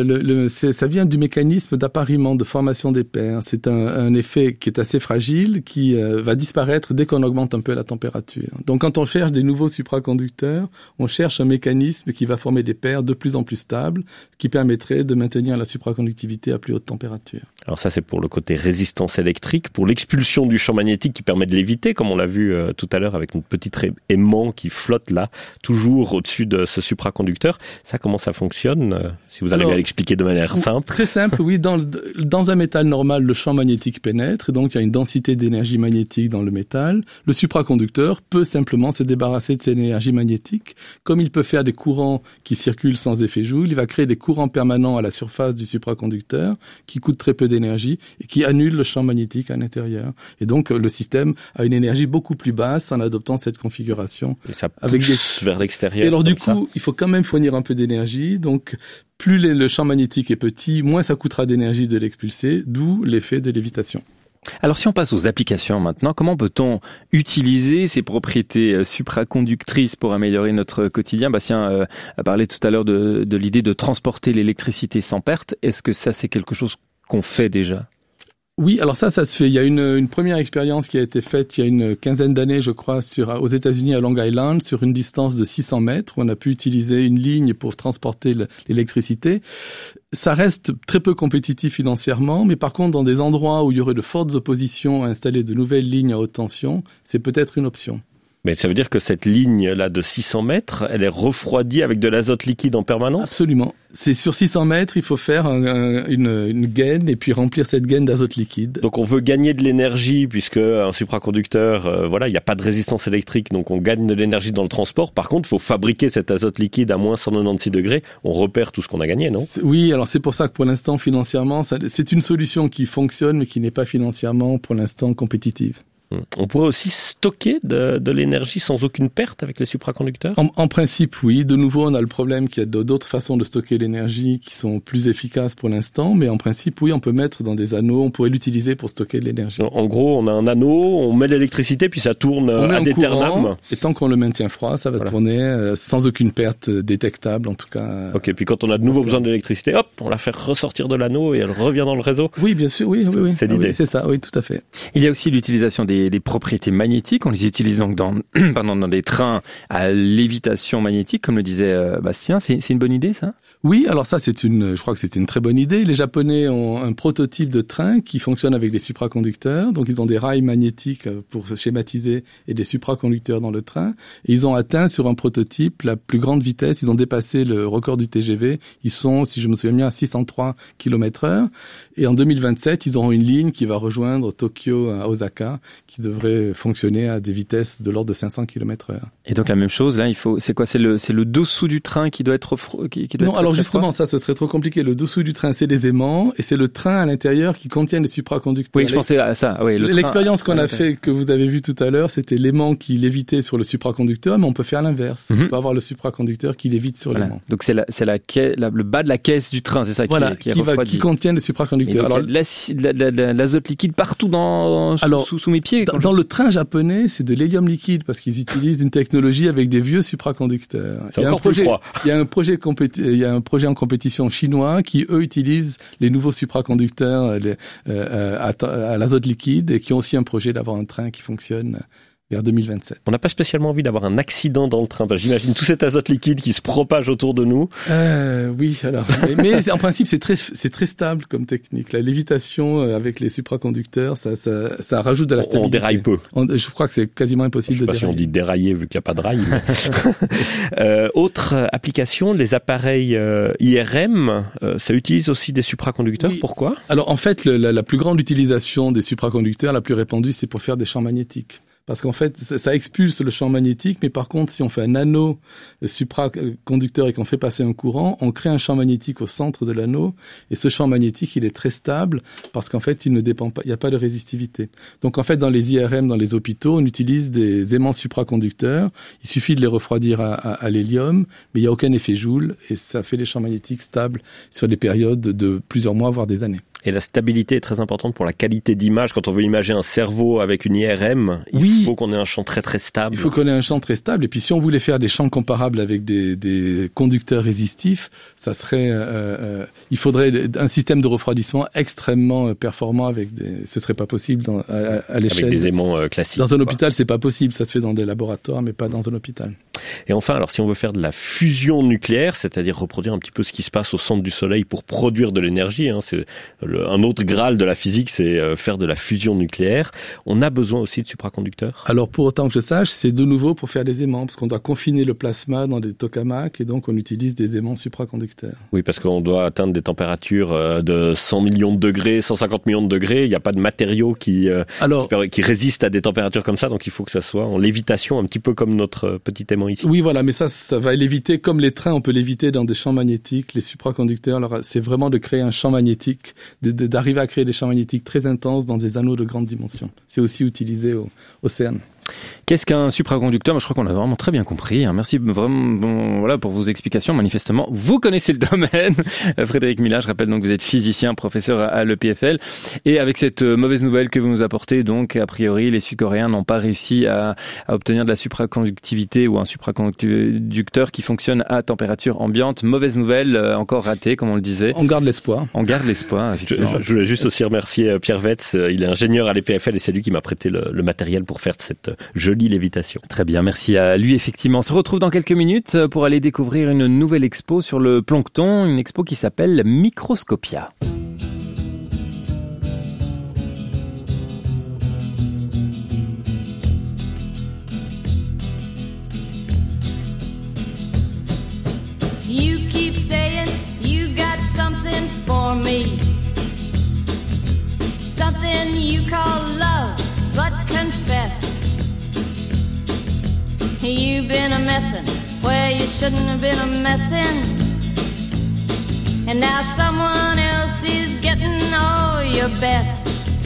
ça vient du mécanisme d'appariement, de formation des paires. C'est un effet qui est assez fragile, qui va disparaître dès qu'on augmente un peu la température. Donc, quand on cherche des nouveaux supraconducteurs, on cherche un mécanisme qui va former des paires de plus en plus stables, qui permettrait de maintenir la supraconductivité à plus haute température. Alors ça, c'est pour le côté résistance électrique, pour l'expulsion du champ magnétique qui permet de l'éviter, comme on l'a vu tout à l'heure avec notre petit aimant qui flotte là, toujours au-dessus de ce supraconducteur. Ça, comment ça fonctionne, si vous arrivez à l'expliquer de manière simple? Très simple, oui. Dans un métal normal, le champ magnétique pénètre, et donc il y a une densité d'énergie magnétique dans le métal. Le supraconducteur peut simplement se débarrasser de cette énergie magnétique. Comme il peut faire des courants qui circulent sans effet Joule, il va créer des courants permanents à la surface du supraconducteur qui coûtent très peu d'énergie et qui annulent le champ magnétique à l'intérieur. Et donc le système a une énergie beaucoup plus basse en adoptant cette configuration. Et ça pousse vers l'extérieur. Et alors du coup, il faut quand même fournir un peu d'énergie. Donc, plus le champ magnétique est petit, moins ça coûtera d'énergie de l'expulser, d'où l'effet de lévitation. Alors, si on passe aux applications maintenant, comment peut-on utiliser ces propriétés supraconductrices pour améliorer notre quotidien? Bastien a parlé tout à l'heure de l'idée de transporter l'électricité sans perte. Est-ce que ça, c'est quelque chose qu'on fait déjà? Oui, alors ça se fait. Il y a une première expérience qui a été faite il y a une quinzaine d'années, je crois, aux États-Unis à Long Island, sur une distance de 600 mètres, où on a pu utiliser une ligne pour transporter l'électricité. Ça reste très peu compétitif financièrement, mais par contre, dans des endroits où il y aurait de fortes oppositions à installer de nouvelles lignes à haute tension, c'est peut-être une option. Mais ça veut dire que cette ligne-là de 600 mètres, elle est refroidie avec de l'azote liquide en permanence? Absolument. C'est sur 600 mètres, il faut faire une gaine et puis remplir cette gaine d'azote liquide. Donc on veut gagner de l'énergie puisque un supraconducteur, il n'y a pas de résistance électrique, donc on gagne de l'énergie dans le transport. Par contre, il faut fabriquer cet azote liquide à moins 196 degrés. On repère tout ce qu'on a gagné, non? Oui, alors c'est pour ça que pour l'instant, financièrement, c'est une solution qui fonctionne mais qui n'est pas financièrement pour l'instant compétitive. On pourrait aussi stocker de l'énergie sans aucune perte avec les supraconducteurs? En principe, oui. De nouveau, on a le problème qu'il y a d'autres façons de stocker l'énergie qui sont plus efficaces pour l'instant, mais en principe, oui, on peut mettre dans des anneaux, on pourrait l'utiliser pour stocker de l'énergie. En gros, on a un anneau, on met l'électricité, puis ça tourne ad aeternam. Et tant qu'on le maintient froid, ça va tourner sans aucune perte détectable, en tout cas. Ok, puis quand on a de nouveau besoin d'électricité, hop, on la fait ressortir de l'anneau et elle revient dans le réseau. Oui, bien sûr, oui. C'est l'idée. Oui, c'est ça, oui, tout à fait. Il y a aussi l'utilisation des propriétés magnétiques. On les utilise donc dans des trains à lévitation magnétique, comme le disait Bastien. C'est une bonne idée, ça? Oui, alors ça, je crois que c'est une très bonne idée. Les Japonais ont un prototype de train qui fonctionne avec des supraconducteurs. Donc, ils ont des rails magnétiques pour schématiser et des supraconducteurs dans le train. Et ils ont atteint sur un prototype la plus grande vitesse. Ils ont dépassé le record du TGV. Ils sont, si je me souviens bien, à 603 km/h. Et en 2027, ils auront une ligne qui va rejoindre Tokyo à Osaka, qui devrait fonctionner à des vitesses de l'ordre de 500 km/h. Et donc la même chose, là, c'est quoi? C'est le dessous du train qui doit être Non, alors justement, ça, ce serait trop compliqué. Le dessous du train, c'est les aimants, et c'est le train à l'intérieur qui contient les supraconducteurs. Oui, je pensais à ça. Oui, l'expérience qu'on a fait, que vous avez vu tout à l'heure, c'était l'aimant qui lévitait sur le supraconducteur, mais on peut faire l'inverse. On peut avoir le supraconducteur qui lévite sur l'aimant. Donc c'est le bas de la caisse du train, c'est ça qui contient les supraconducteurs. Alors l'azote liquide partout sous mes pieds. Dans le train japonais, c'est de l'hélium liquide parce qu'ils utilisent une technologie avec des vieux supraconducteurs. C'est encore plus froid. Il y a un projet en compétition chinois qui eux utilisent les nouveaux supraconducteurs à l'azote liquide et qui ont aussi un projet d'avoir un train qui fonctionne vers 2027. On n'a pas spécialement envie d'avoir un accident dans le train. J'imagine tout cet azote liquide qui se propage autour de nous. Oui, alors. mais en principe, c'est très stable comme technique. La lévitation avec les supraconducteurs, ça rajoute de la stabilité. On déraille peu. Je crois que c'est quasiment impossible de dérailler. Je sais pas si on dit dérailler vu qu'il n'y a pas de rail. Autre application, les appareils IRM, ça utilise aussi des supraconducteurs. Oui. Pourquoi? Alors en fait, la plus grande utilisation des supraconducteurs, la plus répandue, c'est pour faire des champs magnétiques. Parce qu'en fait, ça expulse le champ magnétique, mais par contre, si on fait un anneau supraconducteur et qu'on fait passer un courant, on crée un champ magnétique au centre de l'anneau, et ce champ magnétique, il est très stable, parce qu'en fait, il ne dépend pas, il n'y a pas de résistivité. Donc en fait, dans les IRM, dans les hôpitaux, on utilise des aimants supraconducteurs, il suffit de les refroidir à l'hélium, mais il n'y a aucun effet Joule, et ça fait des champs magnétiques stables sur des périodes de plusieurs mois, voire des années. Et la stabilité est très importante pour la qualité d'image. Quand on veut imager un cerveau avec une IRM, il faut qu'on ait un champ très très stable. Il faut qu'on ait un champ très stable. Et puis si on voulait faire des champs comparables avec des conducteurs résistifs, ça serait, il faudrait un système de refroidissement extrêmement performant ce serait pas possible à l'échelle. Avec des aimants classiques. Dans un hôpital, c'est pas possible. Ça se fait dans des laboratoires, mais pas dans un hôpital. Et enfin, alors si on veut faire de la fusion nucléaire, c'est-à-dire reproduire un petit peu ce qui se passe au centre du Soleil pour produire de l'énergie, c'est un autre graal de la physique, c'est faire de la fusion nucléaire. On a besoin aussi de supraconducteurs? Alors pour autant que je sache, c'est de nouveau pour faire des aimants, parce qu'on doit confiner le plasma dans des tokamaks et donc on utilise des aimants supraconducteurs. Oui, parce qu'on doit atteindre des températures de 100 millions de degrés, 150 millions de degrés. Il n'y a pas de matériaux qui résistent à des températures comme ça, donc il faut que ça soit en lévitation, un petit peu comme notre petit aimant ici. Oui, voilà, mais ça va léviter comme les trains, on peut léviter dans des champs magnétiques, les supraconducteurs. Alors c'est vraiment de créer un champ magnétique, d'arriver à créer des champs magnétiques très intenses dans des anneaux de grande dimension. C'est aussi utilisé au CERN. Qu'est-ce qu'un supraconducteur? Moi, je crois qu'on a vraiment très bien compris. Merci vraiment pour vos explications. Manifestement, vous connaissez le domaine. Frédéric Millat, je rappelle donc que vous êtes physicien, professeur à l'EPFL. Et avec cette mauvaise nouvelle que vous nous apportez, donc, a priori, les Sud-Coréens n'ont pas réussi à obtenir de la supraconductivité ou un supraconducteur qui fonctionne à température ambiante. Mauvaise nouvelle, encore ratée, comme on le disait. On garde l'espoir. On garde l'espoir, effectivement. Je voulais juste aussi remercier Pierre Wetz. Il est ingénieur à l'EPFL et c'est lui qui m'a prêté le matériel pour faire cette jolie lévitation. Très bien, merci à lui. Effectivement, on se retrouve dans quelques minutes pour aller découvrir une nouvelle expo sur le plancton, une expo qui s'appelle Microscopia. You keep saying you got something for me, something you call love, but confess you've been a messin' where you shouldn't have been a messin', and now someone else is getting all your best.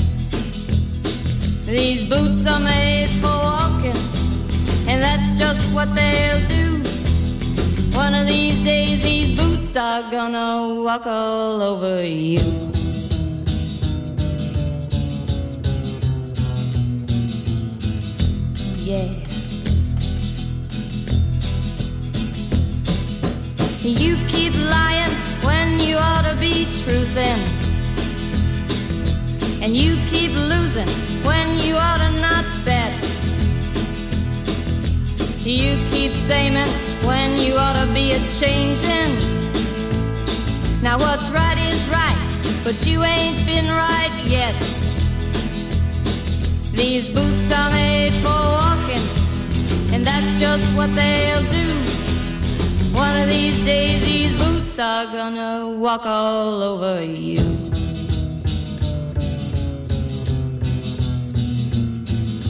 These boots are made for walking, and that's just what they'll do. One of these days these boots are gonna walk all over you. Yeah. You keep lying when you ought to be truthin', and you keep losing when you ought to not bet. You keep saying when you ought to be a-changin'. Now what's right is right, but you ain't been right yet. These boots are made for walking, and that's just what they'll do. One of these days these boots are gonna walk all over you.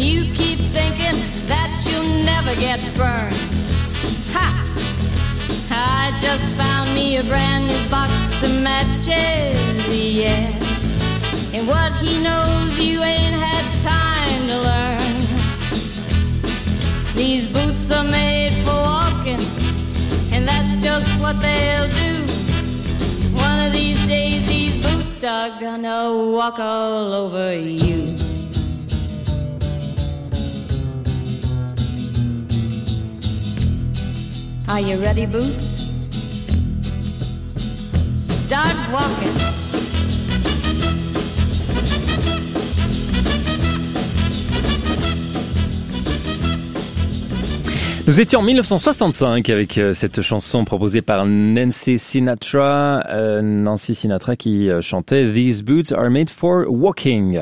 you keep thinking that you'll never get burned. Ha! I just found me a brand new box of matches, yeah. And what he knows you ain't had time to learn. These boots are made for walking, and that's just what they'll do. One of these days these boots are gonna walk all over you. Are you ready, Boots? Start walking. Nous étions en 1965 avec cette chanson proposée par Nancy Sinatra qui chantait These Boots Are Made for Walking.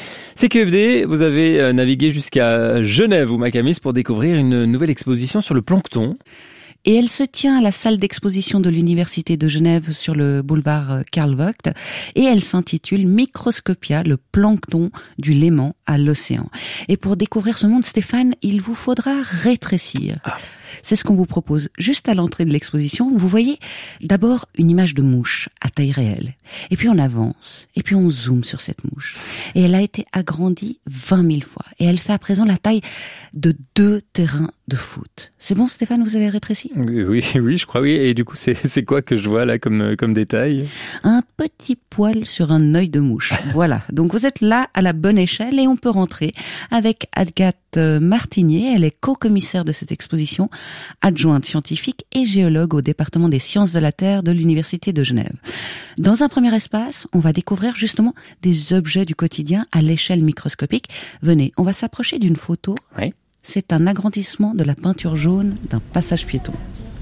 CQFD, vous avez navigué jusqu'à Genève ou Macamis pour découvrir une nouvelle exposition sur le plancton. Et elle se tient à la salle d'exposition de l'Université de Genève sur le boulevard Karl Vogt. Et elle s'intitule Microscopia, le plancton du Léman à l'océan. Et pour découvrir ce monde, Stéphane, il vous faudra rétrécir. C'est ce qu'on vous propose juste à l'entrée de l'exposition. Vous voyez d'abord une image de mouche à taille réelle. Et puis on avance, et puis on zoome sur cette mouche. Et elle a été agrandie 20 000 fois. Et elle fait à présent la taille de 2 terrains de foot. C'est bon, Stéphane, vous avez rétréci ? Oui, je crois, oui. Et du coup, c'est quoi que je vois là comme détail ? Un petit poil sur un œil de mouche. Voilà. Donc vous êtes là à la bonne échelle et on peut rentrer avec Agathe Martinier. Elle est co-commissaire de cette exposition, adjointe scientifique et géologue au département des sciences de la Terre de l'Université de Genève. Dans un premier espace, on va découvrir justement des objets du quotidien à l'échelle microscopique. Venez, on va s'approcher d'une photo. Oui. C'est un agrandissement de la peinture jaune d'un passage piéton.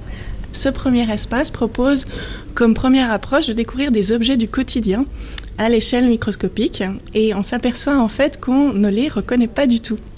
Ce premier espace propose comme première approche de découvrir des objets du quotidien à l'échelle microscopique et on s'aperçoit en fait qu'on ne les reconnaît pas du tout.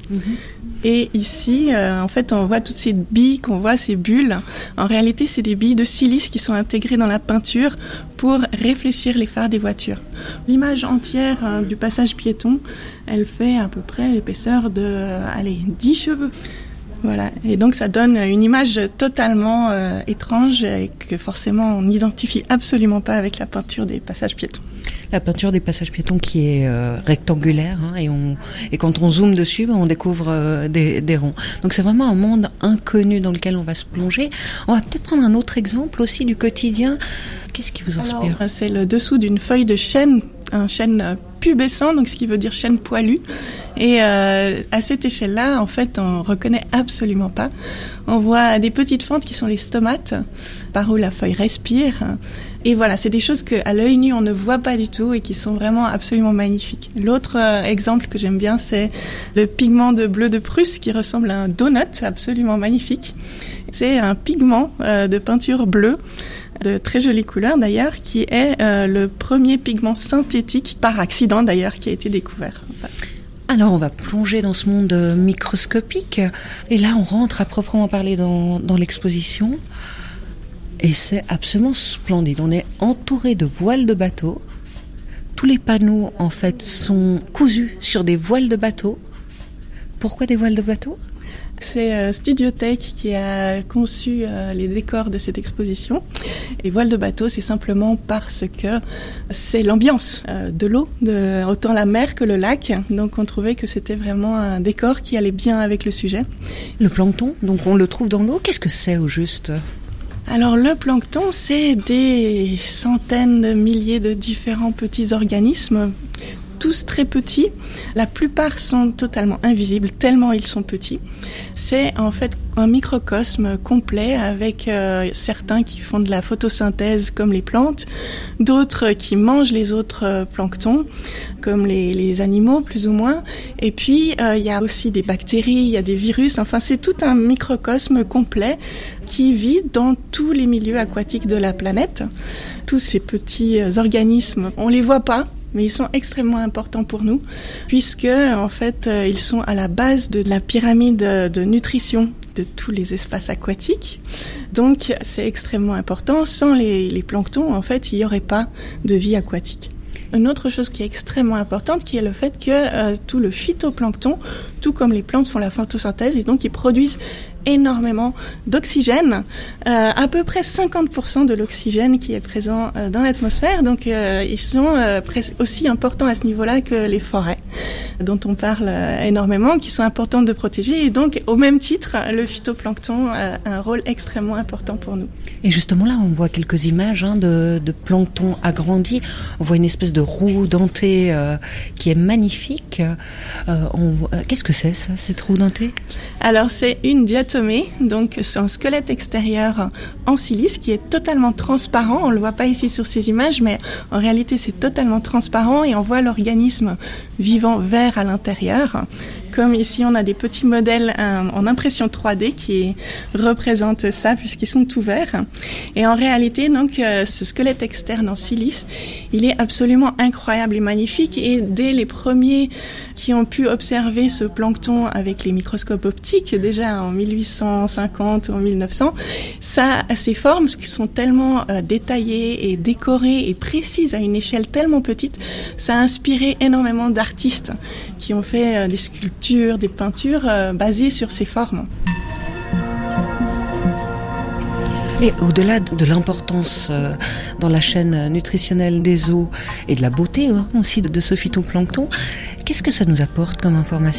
Et ici, en fait, on voit toutes ces billes qu'on voit, ces bulles. En réalité, c'est des billes de silice qui sont intégrées dans la peinture pour réfléchir les phares des voitures. L'image entière du passage piéton, elle fait à peu près l'épaisseur de 10 cheveux. Voilà, et donc ça donne une image totalement étrange et que forcément on n'identifie absolument pas avec la peinture des passages piétons. La peinture des passages piétons qui est rectangulaire et quand on zoome dessus, on découvre des ronds. Donc c'est vraiment un monde inconnu dans lequel on va se plonger. On va peut-être prendre un autre exemple aussi du quotidien. Qu'est-ce qui vous inspire ? Alors, c'est le dessous d'une feuille de chêne, un chêne pubescent, donc ce qui veut dire chêne poilu. Et à cette échelle-là, en fait, on reconnaît absolument pas. On voit des petites fentes qui sont les stomates, par où la feuille respire. Et voilà, c'est des choses qu'à l'œil nu, on ne voit pas du tout et qui sont vraiment absolument magnifiques. L'autre exemple que j'aime bien, c'est le pigment de bleu de Prusse qui ressemble à un donut, absolument magnifique. C'est un pigment de peinture bleue, de très jolie couleur d'ailleurs, qui est le premier pigment synthétique, par accident d'ailleurs, qui a été découvert. Alors on va plonger dans ce monde microscopique et là on rentre à proprement parler dans l'exposition et c'est absolument splendide. On est entouré de voiles de bateaux. Tous les panneaux en fait sont cousus sur des voiles de bateaux. Pourquoi des voiles de bateaux ? C'est Studiotech qui a conçu les décors de cette exposition. Et voile de bateau, c'est simplement parce que c'est l'ambiance de l'eau, autant la mer que le lac. Donc on trouvait que c'était vraiment un décor qui allait bien avec le sujet. Le plancton, donc on le trouve dans l'eau. Qu'est-ce que c'est au juste ? Alors le plancton, c'est des centaines de milliers de différents petits organismes, tous très petits. La plupart sont totalement invisibles, tellement ils sont petits. C'est en fait un microcosme complet avec certains qui font de la photosynthèse comme les plantes, d'autres qui mangent les autres planctons comme les animaux plus ou moins. Et puis il y a aussi des bactéries, il y a des virus. Enfin, c'est tout un microcosme complet qui vit dans tous les milieux aquatiques de la planète. Tous ces petits organismes, on les voit pas, mais ils sont extrêmement importants pour nous, puisque en fait ils sont à la base de la pyramide de nutrition de tous les espaces aquatiques. Donc c'est extrêmement important. Sans les planctons, en fait, il n'y aurait pas de vie aquatique. une autre chose qui est extrêmement importante, qui est le fait que tout le phytoplancton, tout comme les plantes font la photosynthèse, et donc ils produisent énormément d'oxygène, à peu près 50% de l'oxygène qui est présent dans l'atmosphère. Donc ils sont aussi importants à ce niveau-là que les forêts, dont on parle énormément, qui sont importantes de protéger. Et donc au même titre, le phytoplancton a un rôle extrêmement important pour nous. Et justement là, on voit quelques images de plancton agrandi. On voit une espèce de roue dentée qui est magnifique. Qu'est-ce que c'est ça, cette roue dentée? Alors c'est une diatomée, donc c'est un squelette extérieur en silice qui est totalement transparent. On le voit pas ici sur ces images, mais en réalité c'est totalement transparent et on voit l'organisme vivant vert à l'intérieur. Comme ici, on a des petits modèles en impression 3D qui représentent ça puisqu'ils sont tout verts. Et en réalité, donc, ce squelette externe en silice, il est absolument incroyable et magnifique. Et dès les premiers qui ont pu observer ce plancton avec les microscopes optiques, déjà en 1850 ou en 1900, ces formes qui sont tellement détaillées et décorées et précises à une échelle tellement petite, ça a inspiré énormément d'artistes qui ont fait des sculptures, des peintures basées sur ces formes. Et au-delà de l'importance dans la chaîne nutritionnelle des eaux et de la beauté aussi de ce phytoplancton, qu'est-ce que ça nous apporte comme information ?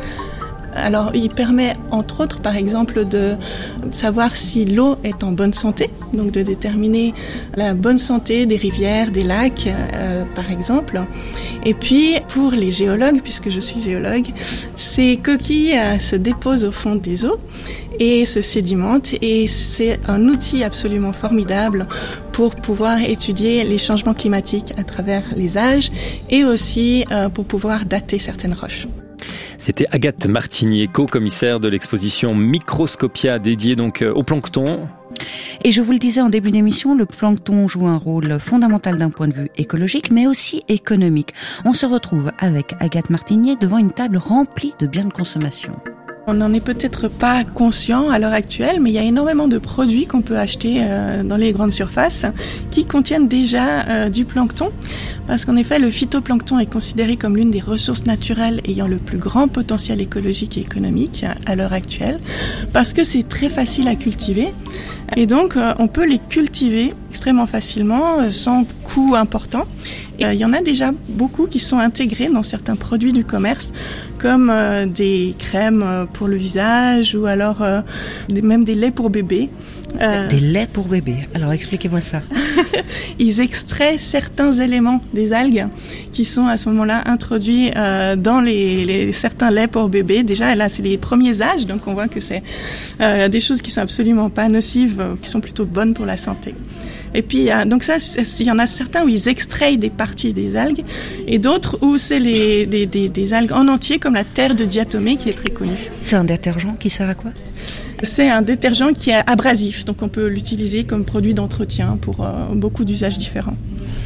Alors, il permet, entre autres, par exemple, de savoir si l'eau est en bonne santé, donc de déterminer la bonne santé des rivières, des lacs, par exemple. Et puis, pour les géologues, puisque je suis géologue, ces coquilles se déposent au fond des eaux et se sédimentent, et c'est un outil absolument formidable pour pouvoir étudier les changements climatiques à travers les âges et aussi pour pouvoir dater certaines roches. C'était Agathe Martinier, co-commissaire de l'exposition Microscopia dédiée donc au plancton. Et je vous le disais en début d'émission, le plancton joue un rôle fondamental d'un point de vue écologique, mais aussi économique. On se retrouve avec Agathe Martinier devant une table remplie de biens de consommation. On n'en est peut-être pas conscient à l'heure actuelle, mais il y a énormément de produits qu'on peut acheter dans les grandes surfaces qui contiennent déjà du plancton. Parce qu'en effet, le phytoplancton est considéré comme l'une des ressources naturelles ayant le plus grand potentiel écologique et économique à l'heure actuelle. Parce que c'est très facile à cultiver. Et donc, on peut les cultiver extrêmement facilement, sans coût important. Et il y en a déjà beaucoup qui sont intégrés dans certains produits du commerce, comme des crèmes pour le visage ou alors même des laits pour bébé. Des laits pour bébé. Alors expliquez-moi ça. Ils extraient certains éléments des algues qui sont à ce moment-là introduits dans certains laits pour bébé. Déjà là, c'est les premiers âges, donc on voit que c'est des choses qui sont absolument pas nocives, qui sont plutôt bonnes pour la santé. Et puis, donc ça, il y en a certains où ils extraient des parties des algues et d'autres où c'est des algues en entier, comme la terre de diatomée qui est très connue. C'est un détergent qui sert à quoi ? C'est un détergent qui est abrasif, donc on peut l'utiliser comme produit d'entretien pour beaucoup d'usages différents.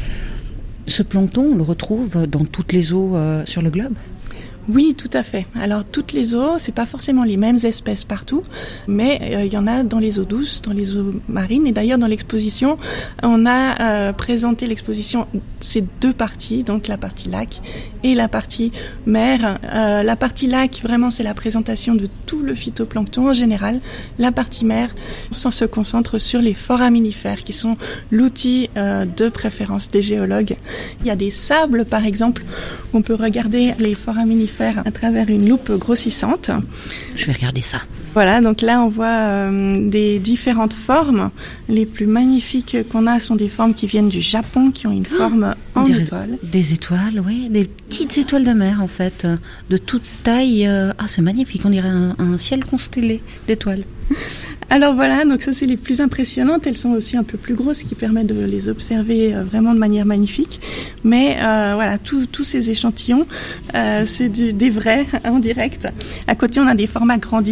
Ce plancton, on le retrouve dans toutes les eaux sur le globe ? Oui, tout à fait. Alors, toutes les eaux, c'est pas forcément les mêmes espèces partout, mais il y en a dans les eaux douces, dans les eaux marines. Et d'ailleurs, dans l'exposition, on a présenté l'exposition, ces deux parties, donc la partie lac et la partie mer. La partie lac, vraiment, c'est la présentation de tout le phytoplancton en général. La partie mer, on se concentre sur les foraminifères, qui sont l'outil de préférence des géologues. Il y a des sables, par exemple, on peut regarder les foraminifères à travers une loupe grossissante. Je vais regarder ça. Voilà, donc là on voit des différentes formes. Les plus magnifiques qu'on a sont des formes qui viennent du Japon, qui ont une forme en étoile. Des étoiles, oui, des petites étoiles de mer en fait, de toute taille. C'est magnifique, on dirait un ciel constellé d'étoiles. Alors voilà, donc ça c'est les plus impressionnantes. Elles sont aussi un peu plus grosses, ce qui permet de les observer vraiment de manière magnifique. Mais voilà, tous ces échantillons, c'est des vrais en direct. À côté, on a des formats grandis pour qu'on puisse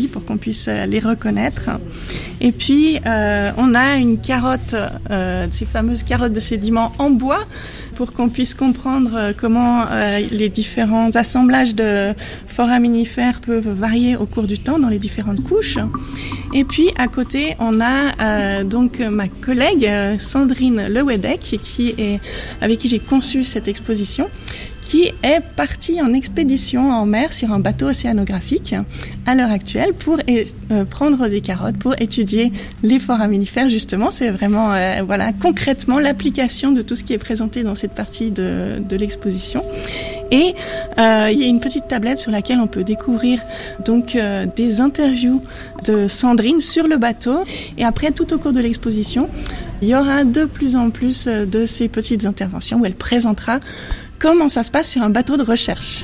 puisse les reconnaître. Et puis, on a une carotte, ces fameuses carottes de sédiments en bois, pour qu'on puisse comprendre comment les différents assemblages de foraminifères peuvent varier au cours du temps dans les différentes couches. Et puis, à côté, on a donc ma collègue Sandrine Lewedek, avec qui j'ai conçu cette exposition, qui est partie en expédition en mer sur un bateau océanographique à l'heure actuelle pour prendre des carottes, pour étudier les foraminifères. Justement, c'est vraiment concrètement l'application de tout ce qui est présenté dans cette partie de l'exposition. Et il y a une petite tablette sur laquelle on peut découvrir donc des interviews de Sandrine sur le bateau. Et après, tout au cours de l'exposition, il y aura de plus en plus de ces petites interventions où elle présentera comment ça se passe sur un bateau de recherche.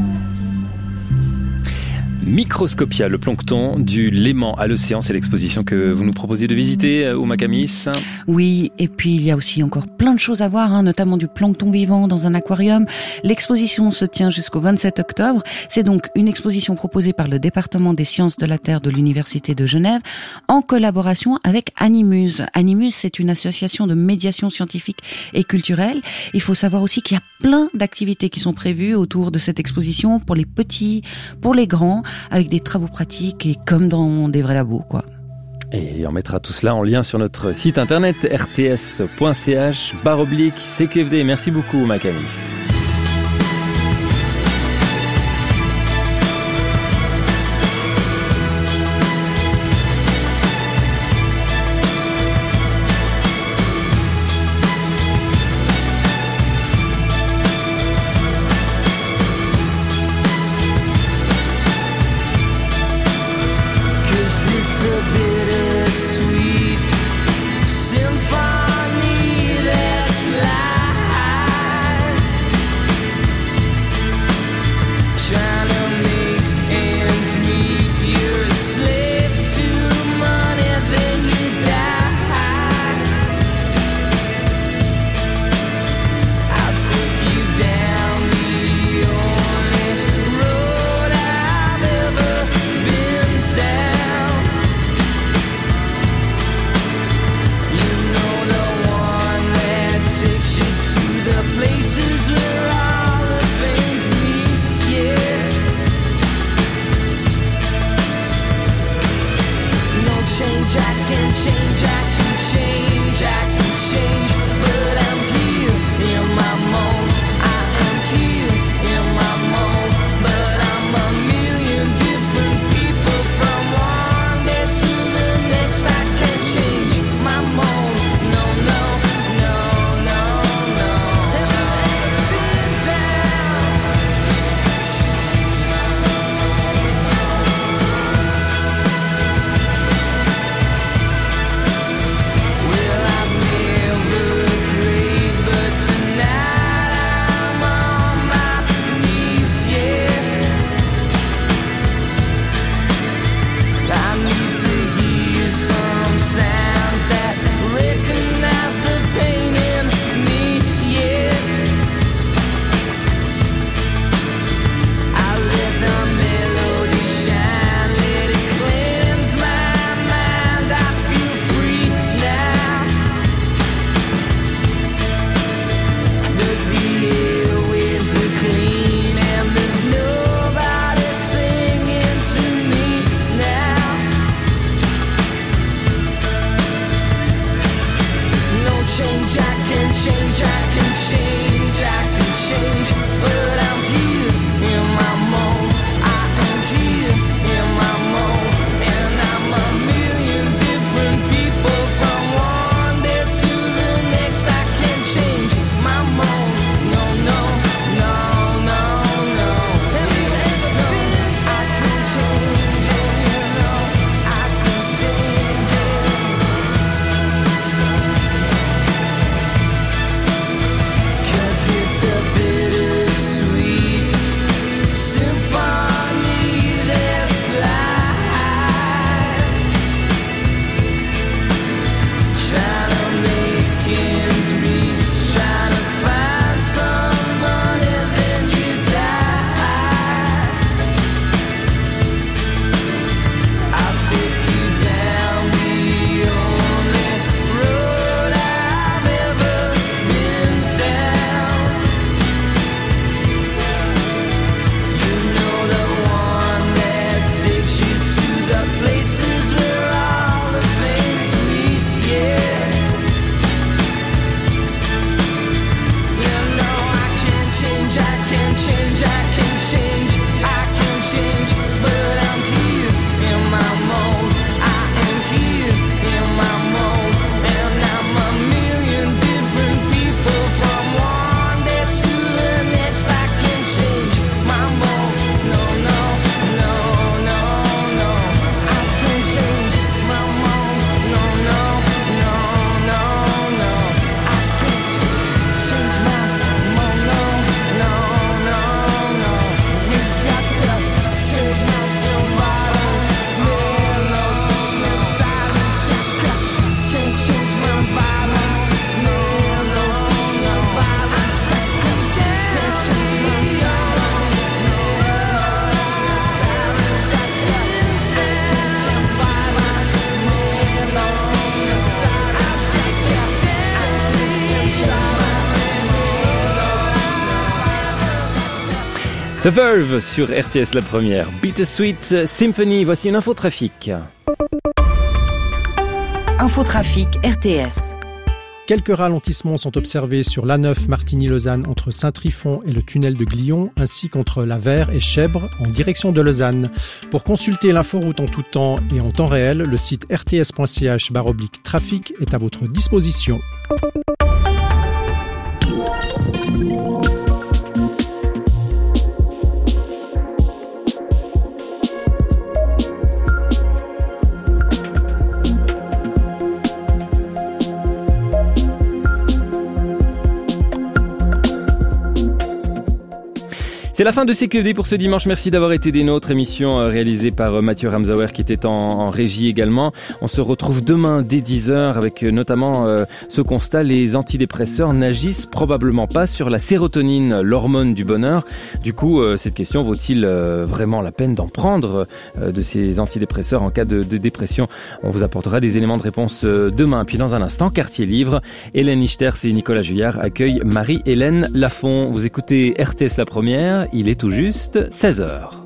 Microscopia, le plancton du Léman à l'océan, c'est l'exposition que vous nous proposez de visiter au Macamis. Oui, et puis il y a aussi encore plein de choses à voir, notamment du plancton vivant dans un aquarium. L'exposition se tient jusqu'au 27 octobre. C'est donc une exposition proposée par le département des sciences de la Terre de l'Université de Genève en collaboration avec Animuse. Animuse, c'est une association de médiation scientifique et culturelle. Il faut savoir aussi qu'il y a plein d'activités qui sont prévues autour de cette exposition pour les petits, pour les grands, avec des travaux pratiques et comme dans des vrais labos, quoi. Et on mettra tout cela en lien sur notre site internet rts.ch/CQFD. Merci beaucoup, Macamis. The Verve sur RTS La Première. Bittersweet Symphony, voici une infotrafic. Infotrafic RTS. Quelques ralentissements sont observés sur l'A9 Martigny-Lausanne entre Saint-Trifon et le tunnel de Glion, ainsi qu'entre La Verre et Chèvre en direction de Lausanne. Pour consulter l'inforoute en tout temps et en temps réel, le site rts.ch/trafic est à votre disposition. C'est la fin de CQFD pour ce dimanche. Merci d'avoir été des nôtres. Émission réalisée par Mathieu Ramsauer qui était en régie également. On se retrouve demain dès 10h avec notamment ce constat. Les antidépresseurs n'agissent probablement pas sur la sérotonine, l'hormone du bonheur. Du coup, cette question, vaut-il vraiment la peine d'en prendre de ces antidépresseurs en cas de dépression? On vous apportera des éléments de réponse demain. Puis dans un instant, Quartier Livre, Hélène Ichters et Nicolas Juillard accueillent Marie-Hélène Lafont. Vous écoutez RTS La Première. Il est tout juste 16h.